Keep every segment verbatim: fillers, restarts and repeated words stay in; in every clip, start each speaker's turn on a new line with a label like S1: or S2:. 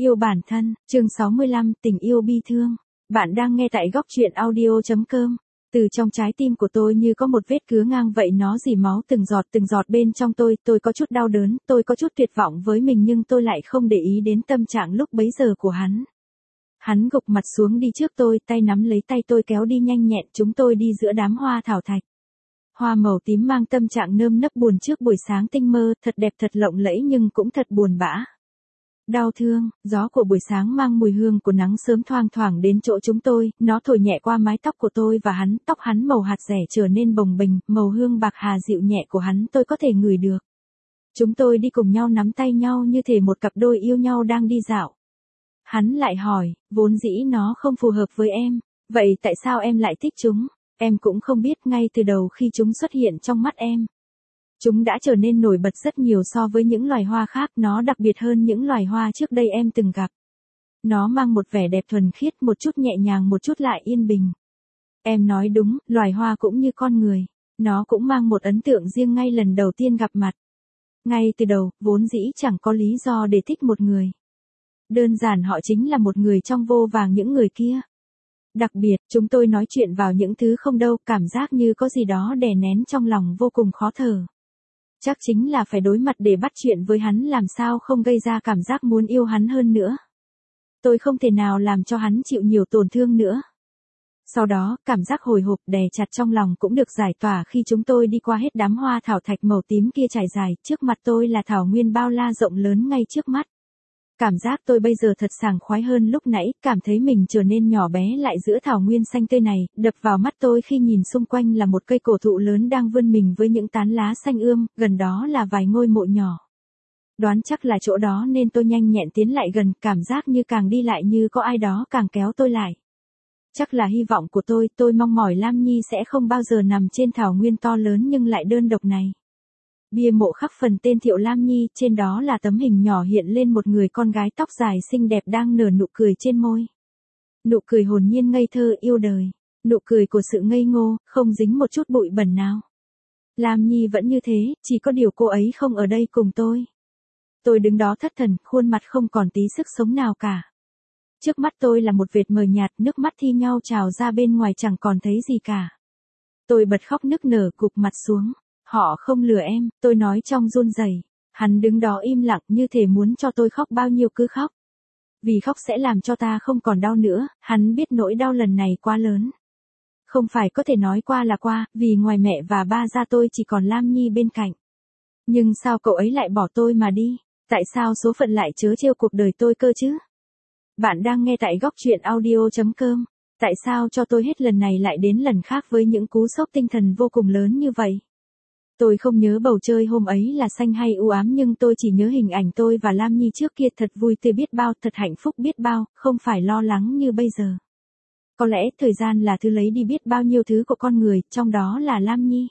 S1: Yêu bản thân, chương sáu mươi lăm, tình yêu bi thương. Bạn đang nghe tại góc truyện audio.com. Từ trong trái tim của tôi như có một vết cứa ngang vậy, nó rỉ máu từng giọt từng giọt bên trong tôi, tôi có chút đau đớn, tôi có chút tuyệt vọng với mình, nhưng tôi lại không để ý đến tâm trạng lúc bấy giờ của hắn. Hắn gục mặt xuống đi trước tôi, tay nắm lấy tay tôi kéo đi nhanh nhẹn, chúng tôi đi giữa đám hoa thảo thạch. Hoa màu tím mang tâm trạng nơm nớp buồn trước buổi sáng tinh mơ, thật đẹp thật lộng lẫy nhưng cũng thật buồn bã. Đau thương, gió của buổi sáng mang mùi hương của nắng sớm thoang thoảng đến chỗ chúng tôi, nó thổi nhẹ qua mái tóc của tôi và hắn, tóc hắn màu hạt rẻ trở nên bồng bềnh, màu hương bạc hà dịu nhẹ của hắn tôi có thể ngửi được. Chúng tôi đi cùng nhau nắm tay nhau như thể một cặp đôi yêu nhau đang đi dạo. Hắn lại hỏi, vốn dĩ nó không phù hợp với em, vậy tại sao em lại thích chúng? Em cũng không biết, ngay từ đầu khi chúng xuất hiện trong mắt em. Chúng đã trở nên nổi bật rất nhiều so với những loài hoa khác, nó đặc biệt hơn những loài hoa trước đây em từng gặp. Nó mang một vẻ đẹp thuần khiết, một chút nhẹ nhàng, một chút lại yên bình. Em nói đúng, loài hoa cũng như con người. Nó cũng mang một ấn tượng riêng ngay lần đầu tiên gặp mặt. Ngay từ đầu, vốn dĩ chẳng có lý do để thích một người. Đơn giản họ chính là một người trong vô vàng những người kia. Đặc biệt, chúng tôi nói chuyện vào những thứ không đâu, cảm giác như có gì đó đè nén trong lòng vô cùng khó thở. Chắc chính là phải đối mặt để bắt chuyện với hắn, làm sao không gây ra cảm giác muốn yêu hắn hơn nữa. Tôi không thể nào làm cho hắn chịu nhiều tổn thương nữa. Sau đó, cảm giác hồi hộp đè chặt trong lòng cũng được giải tỏa khi chúng tôi đi qua hết đám hoa thảo thạch màu tím kia trải dài, trước mặt tôi là thảo nguyên bao la rộng lớn ngay trước mắt. Cảm giác tôi bây giờ thật sảng khoái hơn lúc nãy, cảm thấy mình trở nên nhỏ bé lại giữa thảo nguyên xanh tươi này, đập vào mắt tôi khi nhìn xung quanh là một cây cổ thụ lớn đang vươn mình với những tán lá xanh ươm, gần đó là vài ngôi mộ nhỏ. Đoán chắc là chỗ đó nên tôi nhanh nhẹn tiến lại gần, cảm giác như càng đi lại như có ai đó càng kéo tôi lại. Chắc là hy vọng của tôi, tôi mong mỏi Lam Nhi sẽ không bao giờ nằm trên thảo nguyên to lớn nhưng lại đơn độc này. Bia mộ khắc phần tên Thiệu Lam Nhi, trên đó là tấm hình nhỏ hiện lên một người con gái tóc dài xinh đẹp đang nở nụ cười trên môi. Nụ cười hồn nhiên ngây thơ yêu đời, nụ cười của sự ngây ngô, không dính một chút bụi bẩn nào. Lam Nhi vẫn như thế, chỉ có điều cô ấy không ở đây cùng tôi. Tôi đứng đó thất thần, khuôn mặt không còn tí sức sống nào cả. Trước mắt tôi là một vệt mờ nhạt, nước mắt thi nhau trào ra, bên ngoài chẳng còn thấy gì cả. Tôi bật khóc nức nở, gục mặt xuống. Họ không lừa em, tôi nói trong run rẩy. Hắn đứng đó im lặng như thể muốn cho tôi khóc bao nhiêu cứ khóc. Vì khóc sẽ làm cho ta không còn đau nữa, hắn biết nỗi đau lần này quá lớn. Không phải có thể nói qua là qua, vì ngoài mẹ và ba ra tôi chỉ còn Lam Nhi bên cạnh. Nhưng sao cậu ấy lại bỏ tôi mà đi? Tại sao số phận lại trớ trêu cuộc đời tôi cơ chứ? Bạn đang nghe tại góc truyện audio.com. Tại sao cho tôi hết lần này lại đến lần khác với những cú sốc tinh thần vô cùng lớn như vậy? Tôi không nhớ bầu trời hôm ấy là xanh hay u ám, nhưng tôi chỉ nhớ hình ảnh tôi và Lam Nhi trước kia thật vui tươi biết bao, thật hạnh phúc biết bao, không phải lo lắng như bây giờ. Có lẽ thời gian là thứ lấy đi biết bao nhiêu thứ của con người, trong đó là Lam Nhi.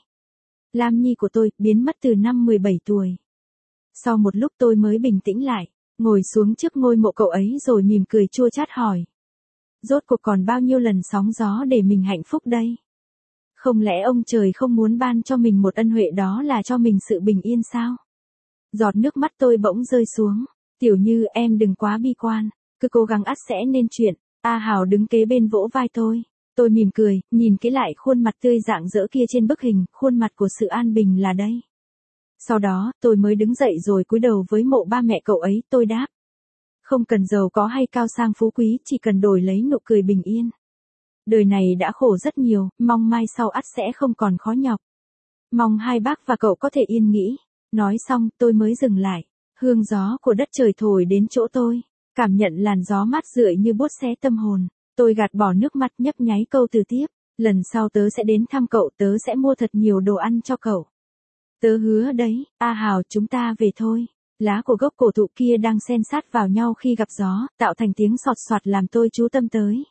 S1: Lam Nhi của tôi, biến mất từ năm mười bảy tuổi. Sau một lúc tôi mới bình tĩnh lại, ngồi xuống trước ngôi mộ cậu ấy rồi mỉm cười chua chát hỏi. Rốt cuộc còn bao nhiêu lần sóng gió để mình hạnh phúc đây? Không lẽ ông trời không muốn ban cho mình một ân huệ, đó là cho mình sự bình yên sao? Giọt nước mắt tôi bỗng rơi xuống. Tiểu Như, em đừng quá bi quan, cứ cố gắng ắt sẽ nên chuyện. A Hào đứng kế bên vỗ vai tôi. Tôi mỉm cười, nhìn kỹ lại khuôn mặt tươi rạng rỡ kia trên bức hình, khuôn mặt của sự an bình là đây. Sau đó, tôi mới đứng dậy rồi cúi đầu với mộ ba mẹ cậu ấy, tôi đáp. Không cần giàu có hay cao sang phú quý, chỉ cần đổi lấy nụ cười bình yên. Đời này đã khổ rất nhiều, mong mai sau ắt sẽ không còn khó nhọc. Mong hai bác và cậu có thể yên nghỉ. Nói xong, tôi mới dừng lại. Hương gió của đất trời thổi đến chỗ tôi. Cảm nhận làn gió mát rượi như buốt xé tâm hồn. Tôi gạt bỏ nước mắt nhấp nháy câu từ tiếp. Lần sau tớ sẽ đến thăm cậu, tớ sẽ mua thật nhiều đồ ăn cho cậu. Tớ hứa đấy, A Hào, chúng ta về thôi. Lá của gốc cổ thụ kia đang xen sát vào nhau khi gặp gió, tạo thành tiếng sọt soạt làm tôi chú tâm tới.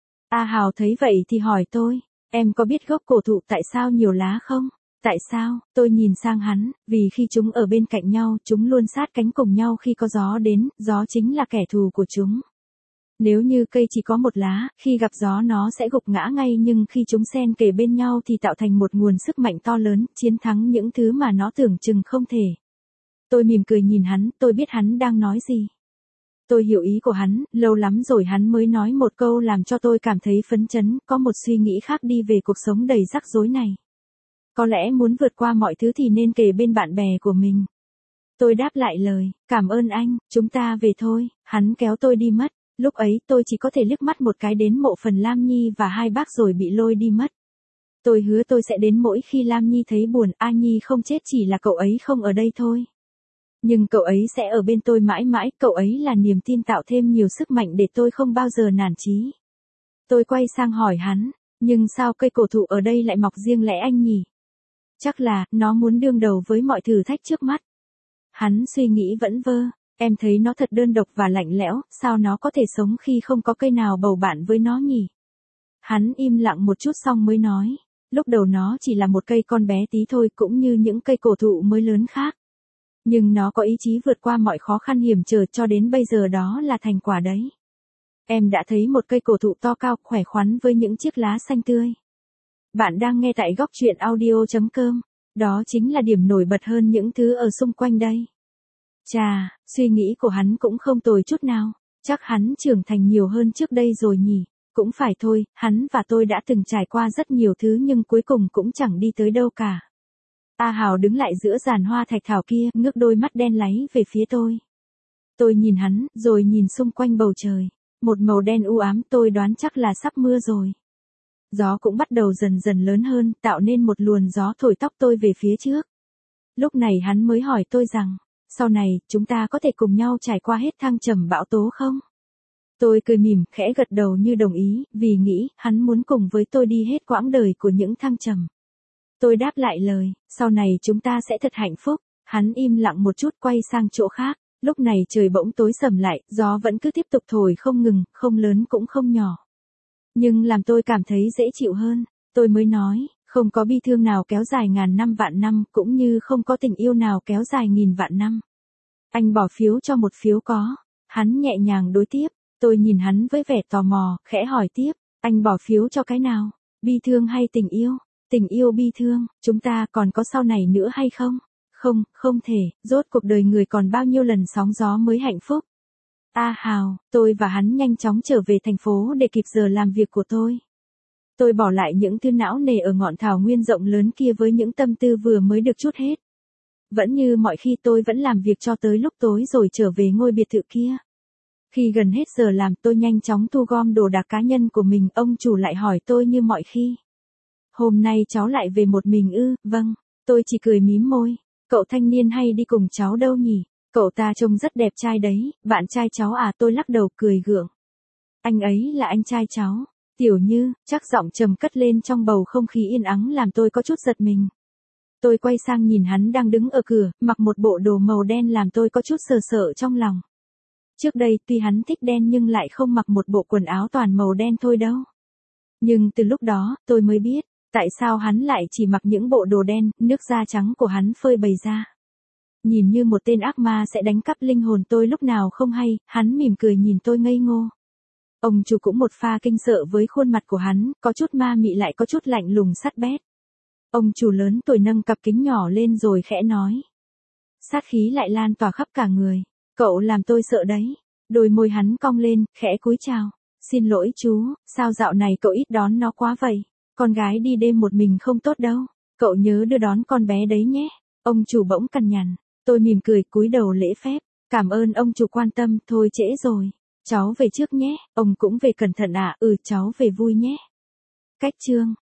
S1: A Hào thấy vậy thì hỏi tôi, em có biết gốc cổ thụ tại sao nhiều lá không? Tại sao? Tôi nhìn sang hắn, vì khi chúng ở bên cạnh nhau, chúng luôn sát cánh cùng nhau khi có gió đến, gió chính là kẻ thù của chúng. Nếu như cây chỉ có một lá, khi gặp gió nó sẽ gục ngã ngay, nhưng khi chúng xen kề bên nhau thì tạo thành một nguồn sức mạnh to lớn, chiến thắng những thứ mà nó tưởng chừng không thể. Tôi mỉm cười nhìn hắn, tôi biết hắn đang nói gì. Tôi hiểu ý của hắn, lâu lắm rồi hắn mới nói một câu làm cho tôi cảm thấy phấn chấn, có một suy nghĩ khác đi về cuộc sống đầy rắc rối này. Có lẽ muốn vượt qua mọi thứ thì nên kề bên bạn bè của mình. Tôi đáp lại lời, cảm ơn anh, chúng ta về thôi, hắn kéo tôi đi mất. Lúc ấy tôi chỉ có thể liếc mắt một cái đến mộ phần Lam Nhi và hai bác rồi bị lôi đi mất. Tôi hứa tôi sẽ đến mỗi khi Lam Nhi thấy buồn, A Nhi không chết chỉ là cậu ấy không ở đây thôi. Nhưng cậu ấy sẽ ở bên tôi mãi mãi, cậu ấy là niềm tin tạo thêm nhiều sức mạnh để tôi không bao giờ nản chí. Tôi quay sang hỏi hắn, nhưng sao cây cổ thụ ở đây lại mọc riêng lẻ anh nhỉ? Chắc là, nó muốn đương đầu với mọi thử thách trước mắt. Hắn suy nghĩ vẩn vơ, em thấy nó thật đơn độc và lạnh lẽo, sao nó có thể sống khi không có cây nào bầu bạn với nó nhỉ? Hắn im lặng một chút xong mới nói, lúc đầu nó chỉ là một cây con bé tí thôi cũng như những cây cổ thụ mới lớn khác. Nhưng nó có ý chí vượt qua mọi khó khăn hiểm trở cho đến bây giờ đó là thành quả đấy. Em đã thấy một cây cổ thụ to cao, khỏe khoắn với những chiếc lá xanh tươi. Bạn đang nghe tại góc truyện audio.com. Đó chính là điểm nổi bật hơn những thứ ở xung quanh đây. Chà, suy nghĩ của hắn cũng không tồi chút nào. Chắc hắn trưởng thành nhiều hơn trước đây rồi nhỉ. Cũng phải thôi, hắn và tôi đã từng trải qua rất nhiều thứ nhưng cuối cùng cũng chẳng đi tới đâu cả. A Hào đứng lại giữa giàn hoa thạch thảo kia, ngước đôi mắt đen láy về phía tôi. Tôi nhìn hắn, rồi nhìn xung quanh bầu trời. Một màu đen u ám, tôi đoán chắc là sắp mưa rồi. Gió cũng bắt đầu dần dần lớn hơn, tạo nên một luồn gió thổi tóc tôi về phía trước. Lúc này hắn mới hỏi tôi rằng, sau này, chúng ta có thể cùng nhau trải qua hết thăng trầm bão tố không? Tôi cười mỉm, khẽ gật đầu như đồng ý, vì nghĩ, hắn muốn cùng với tôi đi hết quãng đời của những thăng trầm. Tôi đáp lại lời, sau này chúng ta sẽ thật hạnh phúc. Hắn im lặng một chút quay sang chỗ khác. Lúc này trời bỗng tối sầm lại, gió vẫn cứ tiếp tục thổi không ngừng, không lớn cũng không nhỏ. Nhưng làm tôi cảm thấy dễ chịu hơn. Tôi mới nói, không có bi thương nào kéo dài ngàn năm vạn năm, cũng như không có tình yêu nào kéo dài nghìn vạn năm. Anh bỏ phiếu cho một phiếu có. Hắn nhẹ nhàng đối tiếp. Tôi nhìn hắn với vẻ tò mò, khẽ hỏi tiếp, anh bỏ phiếu cho cái nào? Bi thương hay tình yêu? Tình yêu bi thương, chúng ta còn có sau này nữa hay không? Không, không thể, rốt cuộc đời người còn bao nhiêu lần sóng gió mới hạnh phúc. A Hào, tôi và hắn nhanh chóng trở về thành phố để kịp giờ làm việc của tôi. Tôi bỏ lại những thứ não nề ở ngọn thảo nguyên rộng lớn kia với những tâm tư vừa mới được trút hết. Vẫn như mọi khi tôi vẫn làm việc cho tới lúc tối rồi trở về ngôi biệt thự kia. Khi gần hết giờ làm tôi nhanh chóng thu gom đồ đạc cá nhân của mình, ông chủ lại hỏi tôi như mọi khi. Hôm nay cháu lại về một mình ư? Vâng, tôi chỉ cười mím môi. Cậu thanh niên hay đi cùng cháu đâu nhỉ? Cậu ta trông rất đẹp trai đấy, bạn trai cháu à? Tôi lắc đầu cười gượng. Anh ấy là anh trai cháu. Tiểu Như, chắc giọng trầm cất lên trong bầu không khí yên ắng làm tôi có chút giật mình. Tôi quay sang nhìn hắn đang đứng ở cửa, mặc một bộ đồ màu đen làm tôi có chút sợ sợ trong lòng. Trước đây tuy hắn thích đen nhưng lại không mặc một bộ quần áo toàn màu đen thôi đâu. Nhưng từ lúc đó, tôi mới biết, tại sao hắn lại chỉ mặc những bộ đồ đen, nước da trắng của hắn phơi bày ra. Nhìn như một tên ác ma sẽ đánh cắp linh hồn tôi lúc nào không hay, hắn mỉm cười nhìn tôi ngây ngô. Ông chủ cũng một pha kinh sợ với khuôn mặt của hắn, có chút ma mị lại có chút lạnh lùng sắt bét. Ông chủ lớn tuổi nâng cặp kính nhỏ lên rồi khẽ nói. Sát khí lại lan tỏa khắp cả người. Cậu làm tôi sợ đấy. Đôi môi hắn cong lên, khẽ cúi chào. Xin lỗi chú, sao dạo này cậu ít đón nó quá vậy? Con gái đi đêm một mình không tốt đâu. Cậu nhớ đưa đón con bé đấy nhé. Ông chủ bỗng cằn nhằn. Tôi mỉm cười cúi đầu lễ phép. Cảm ơn ông chủ quan tâm, thôi trễ rồi. Cháu về trước nhé, ông cũng về cẩn thận ạ, à? Ừ cháu về vui nhé. Cách chương.